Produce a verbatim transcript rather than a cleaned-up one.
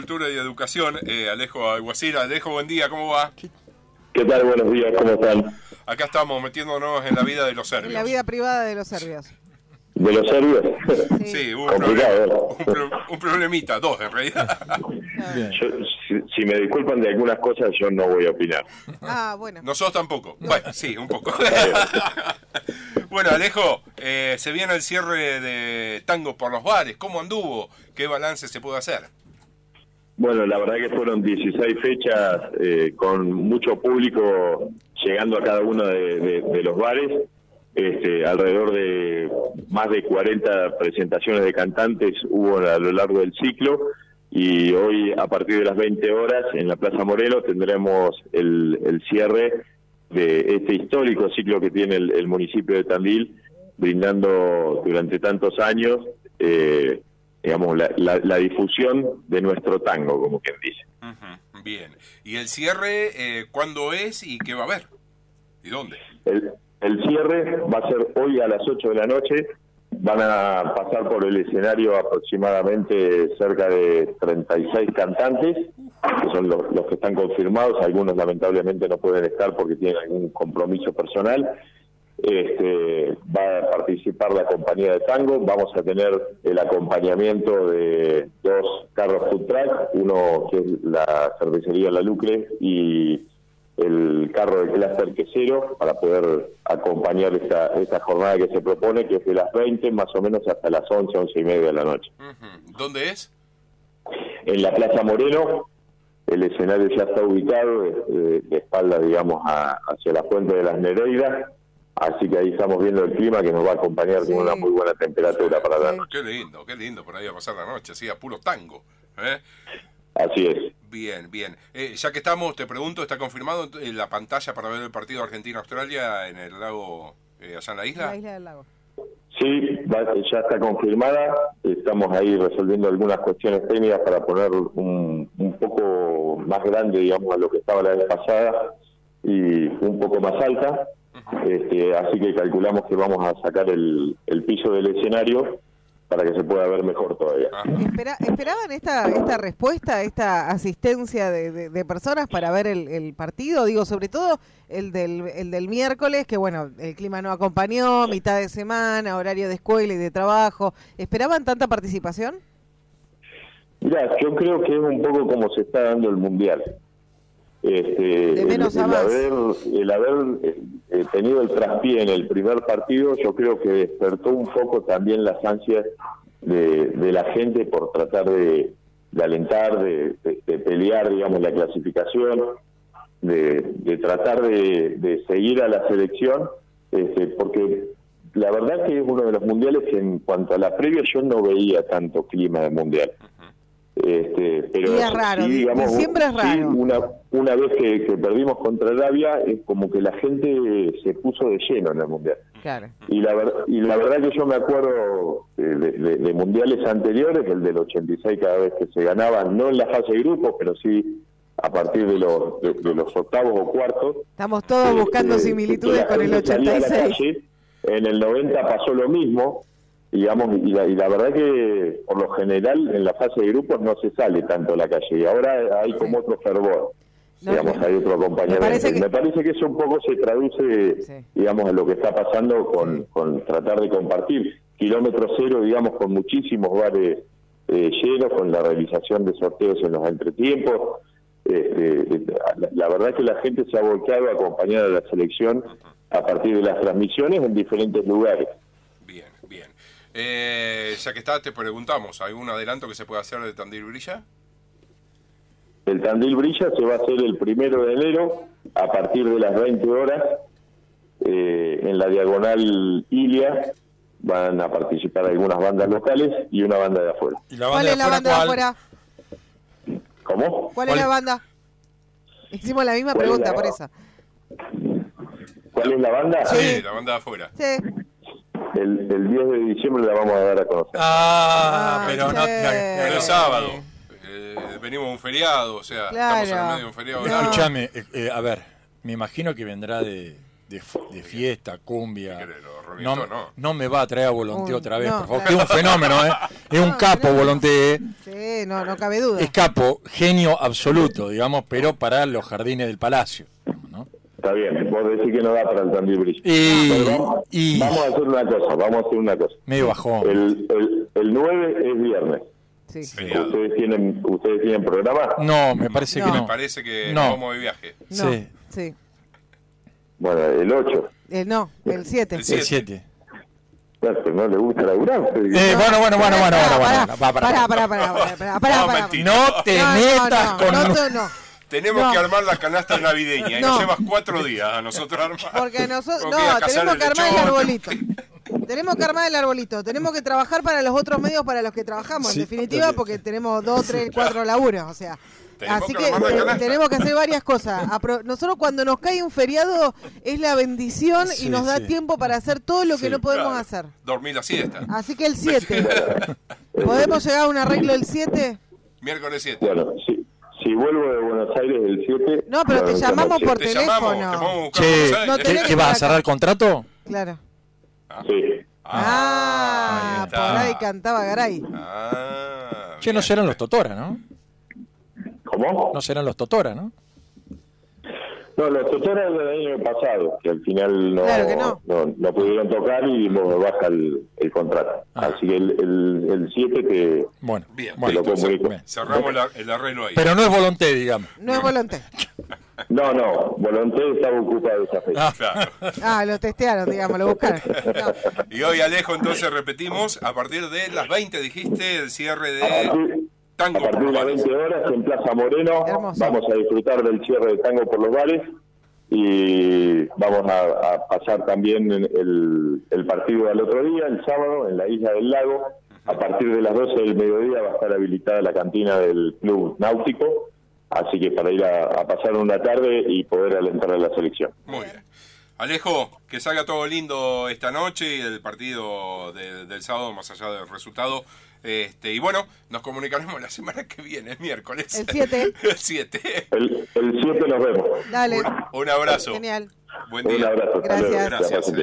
Cultura y Educación, eh, Alejo Alguacil. Alejo, buen día, ¿cómo va? ¿Qué tal? Buenos días, ¿cómo están? Acá estamos metiéndonos en la vida de los serbios. En la vida privada de los serbios. ¿De los serbios? Sí, sí un, complicado, problema, un, pro, un problemita, dos en realidad. Yo, si, si me disculpan de algunas cosas, yo no voy a opinar. Ah, bueno. Nosotros tampoco. Bueno, sí, un poco. Bueno, Alejo, eh, se viene el cierre de Tango por los Bares. ¿Cómo anduvo? ¿Qué balance se puede hacer? Bueno, la verdad que fueron dieciséis fechas eh, con mucho público llegando a cada uno de, de, de los bares. Este, alrededor de más de cuarenta presentaciones de cantantes hubo a lo largo del ciclo, y hoy a partir de las veinte horas en la Plaza Moreno tendremos el, el cierre de este histórico ciclo que tiene el, el municipio de Tandil, brindando durante tantos años eh, digamos la, la, la difusión de nuestro tango, como quien dice. Uh-huh. Bien, ¿y el cierre eh, cuándo es y qué va a haber? ¿Y dónde? El, El cierre va a ser hoy a las ocho de la noche. Van a pasar por el escenario aproximadamente cerca de treinta y seis cantantes, que son los, los que están confirmados. Algunos lamentablemente no pueden estar porque tienen algún compromiso personal. Este, va a participar la compañía de tango. Vamos a tener el acompañamiento de dos carros food truck, uno que es la cervecería La Lucre y el carro de clúster quesero, para poder acompañar esta, esta jornada que se propone, que es de las veinte más o menos hasta las once, once y media de la noche. Uh-huh. ¿Dónde es? En la Plaza Moreno. El escenario ya está ubicado de, de, de espalda, digamos, a, hacia la Fuente de las Nereidas, así que ahí estamos viendo el clima que nos va a acompañar sí. con una muy buena temperatura para la noche. Qué lindo, qué lindo por ahí a pasar la noche, así a puro tango, ¿eh? Así es. Bien, bien. Eh, ya que estamos, te pregunto, ¿está confirmado en la pantalla para ver el partido Argentina-Australia en el lago, eh, allá en la isla? La isla del lago. Sí, va, ya está confirmada. Estamos ahí resolviendo algunas cuestiones técnicas para poner un, un poco más grande, digamos, a lo que estaba la vez pasada y un poco más alta. Uh-huh. Este, así que calculamos que vamos a sacar el, el piso del escenario para que se pueda ver mejor todavía. Espera, ¿Esperaban esta esta respuesta, esta asistencia de, de, de personas para ver el, el partido? Digo, sobre todo el del, el del miércoles, que bueno, el clima no acompañó, mitad de semana, horario de escuela y de trabajo. ¿Esperaban tanta participación? Mira, yo creo que es un poco como se está dando el Mundial. Este, de menos el, a el más. haber, el haber eh, tenido el traspié en el primer partido, yo creo que despertó un poco también las ansias de, de la gente por tratar de, de alentar, de, de, de pelear, digamos, la clasificación, de, de tratar de, de seguir a la selección, este, porque la verdad que es uno de los mundiales que en cuanto a la previa yo no veía tanto clima de mundial. Este, pero y es raro, sí, digamos, siempre es raro. Sí, una, una vez que, que perdimos contra Arabia, es como que la gente se puso de lleno en el Mundial. Claro. Y la, ver, y la verdad que yo me acuerdo de, de, de mundiales anteriores, el del ochenta y seis cada vez que se ganaba, no en la fase de grupos, pero sí a partir de los, de, de los octavos o cuartos. Estamos todos eh, buscando eh, similitudes con el ochenta y seis. Calle. En el noventa pasó lo mismo. Digamos, y la, y la verdad que por lo general en la fase de grupos no se sale tanto a la calle, y ahora hay como otro fervor, no, digamos, no, hay otro acompañamiento. Me parece que, me parece que eso un poco se traduce, sí. digamos, en lo que está pasando con, sí. con tratar de compartir. Kilómetro cero, digamos, con muchísimos bares eh, llenos, con la realización de sorteos en los entretiempos. Eh, eh, la, la verdad que la gente se ha volcado a acompañar a la selección a partir de las transmisiones en diferentes lugares. Bien, bien. Eh, ya que está, te preguntamos, ¿algún adelanto que se pueda hacer de Tandil Brilla? El Tandil Brilla se va a hacer el primero de enero a partir de las veinte horas eh, en la diagonal Ilia. Van a participar algunas bandas locales y una banda de afuera. ¿Y la banda ¿Cuál es la banda de afuera? ¿Cómo? ¿Cuál es la banda? Hicimos la misma pregunta, por eso. ¿Cuál es la banda? Sí, sí, la banda de afuera. Sí. El, el diez de diciembre la vamos a dar a conocer. Ah, ah pero sí. no... Pero es sábado. Eh, venimos de un feriado, o sea, claro. estamos en el medio de un feriado. No. Escúchame, eh, eh, a ver, me imagino que vendrá de, de, de fiesta, cumbia. ¿Qué querés, lo No, Rolling Stone, no? no me va a traer a Volonté Un- otra vez, no, por favor. claro. Que es un fenómeno, ¿eh? Es un No, capo no. Volonté, ¿eh? Sí, no, no cabe duda. Es capo, genio absoluto, digamos, pero para los jardines del palacio, ¿no? Está bien, vos decís que no da para el Tandil Bridge. Y- Pero vamos, y- vamos a hacer una cosa, vamos a hacer una cosa. Medio bajón. El, el, el nueve es viernes. Sí. Feriado. ¿Ustedes tienen, ¿Ustedes tienen programa? No, me parece No. que Me no. parece que No. nos vamos de viaje. No, Sí. sí. Bueno, el ocho. El no, el siete. El El siete. siete. Claro, pero no le gusta laburar. Eh, bueno, bueno, bueno, bueno, bueno, bueno, Pará, bueno, va, pará, pará. pará, pará, pará, pará, pará, No, pará. mentira. No te No, no, metas no, con... no, no, no. Tenemos No. que armar la canasta navideña y No. nos llevas cuatro días a nosotros armar. Porque nosotros, Porque ir a no, cazar tenemos que armar el lechón. arbolito. Tenemos que armar el arbolito. Tenemos que trabajar para los otros medios para los que trabajamos, Sí. en definitiva, porque tenemos dos, tres, cuatro laburos, o sea. Tenemos Así que que armar la te- canasta. tenemos que hacer varias cosas. Apro- Nosotros cuando nos cae un feriado es la bendición Sí, y nos da sí. tiempo para hacer todo lo que Sí, no podemos Claro. hacer. Dormir la siesta. Así que el siete. ¿Podemos llegar a un arreglo el siete? Miércoles siete. Bueno, si, si vuelvo de Buenos Aires el siete... No, pero te no, llamamos no, por Te teléfono. llamamos, te vamos a buscar Che, Buenos Aires. No ¿qué, tenés qué que vas a estar cerrar acá. el contrato? Claro. Sí. Ah, ahí por está. ahí cantaba Garay. Ah, Che, no bien. serán los Totora, ¿no? ¿Cómo? No serán los Totora, ¿no? No, los tutores del año pasado, que al final no, Claro que no. no, no pudieron tocar y me baja el, el contrato. Ah. Así que el el, el siete te... Bueno, Bien, bueno, te lo listo, comunico. bien. Cerramos la- el arreglo ahí. Pero no es Volonté, digamos. No es volonté. No, no, Volonté estaba ocupado esa fecha. Ah, Claro. Ah, lo testearon, digamos, lo buscaron. No. Y hoy, Alejo, entonces repetimos, a partir de las veinte, dijiste, el cierre A de partir, a Tango partir por de los las Bares. veinte horas en Plaza Moreno Hermoso. vamos a disfrutar del cierre de Tango por los Bares y vamos a, a pasar también en el, el partido al otro día, el sábado, en la Isla del Lago. A partir de las doce del mediodía va a estar habilitada la cantina del Club Náutico, así que para ir a, a pasar una tarde y poder alentar a la selección. Muy bien. Alejo, que salga todo lindo esta noche y el partido de- del sábado, más allá del resultado. Este, y bueno, nos comunicaremos la semana que viene, el miércoles. El siete. El siete. El, el siete nos vemos. Dale. Un abrazo. Genial. Buen Un día. abrazo. hasta luego. Gracias. Que la pasen Gracias. bien.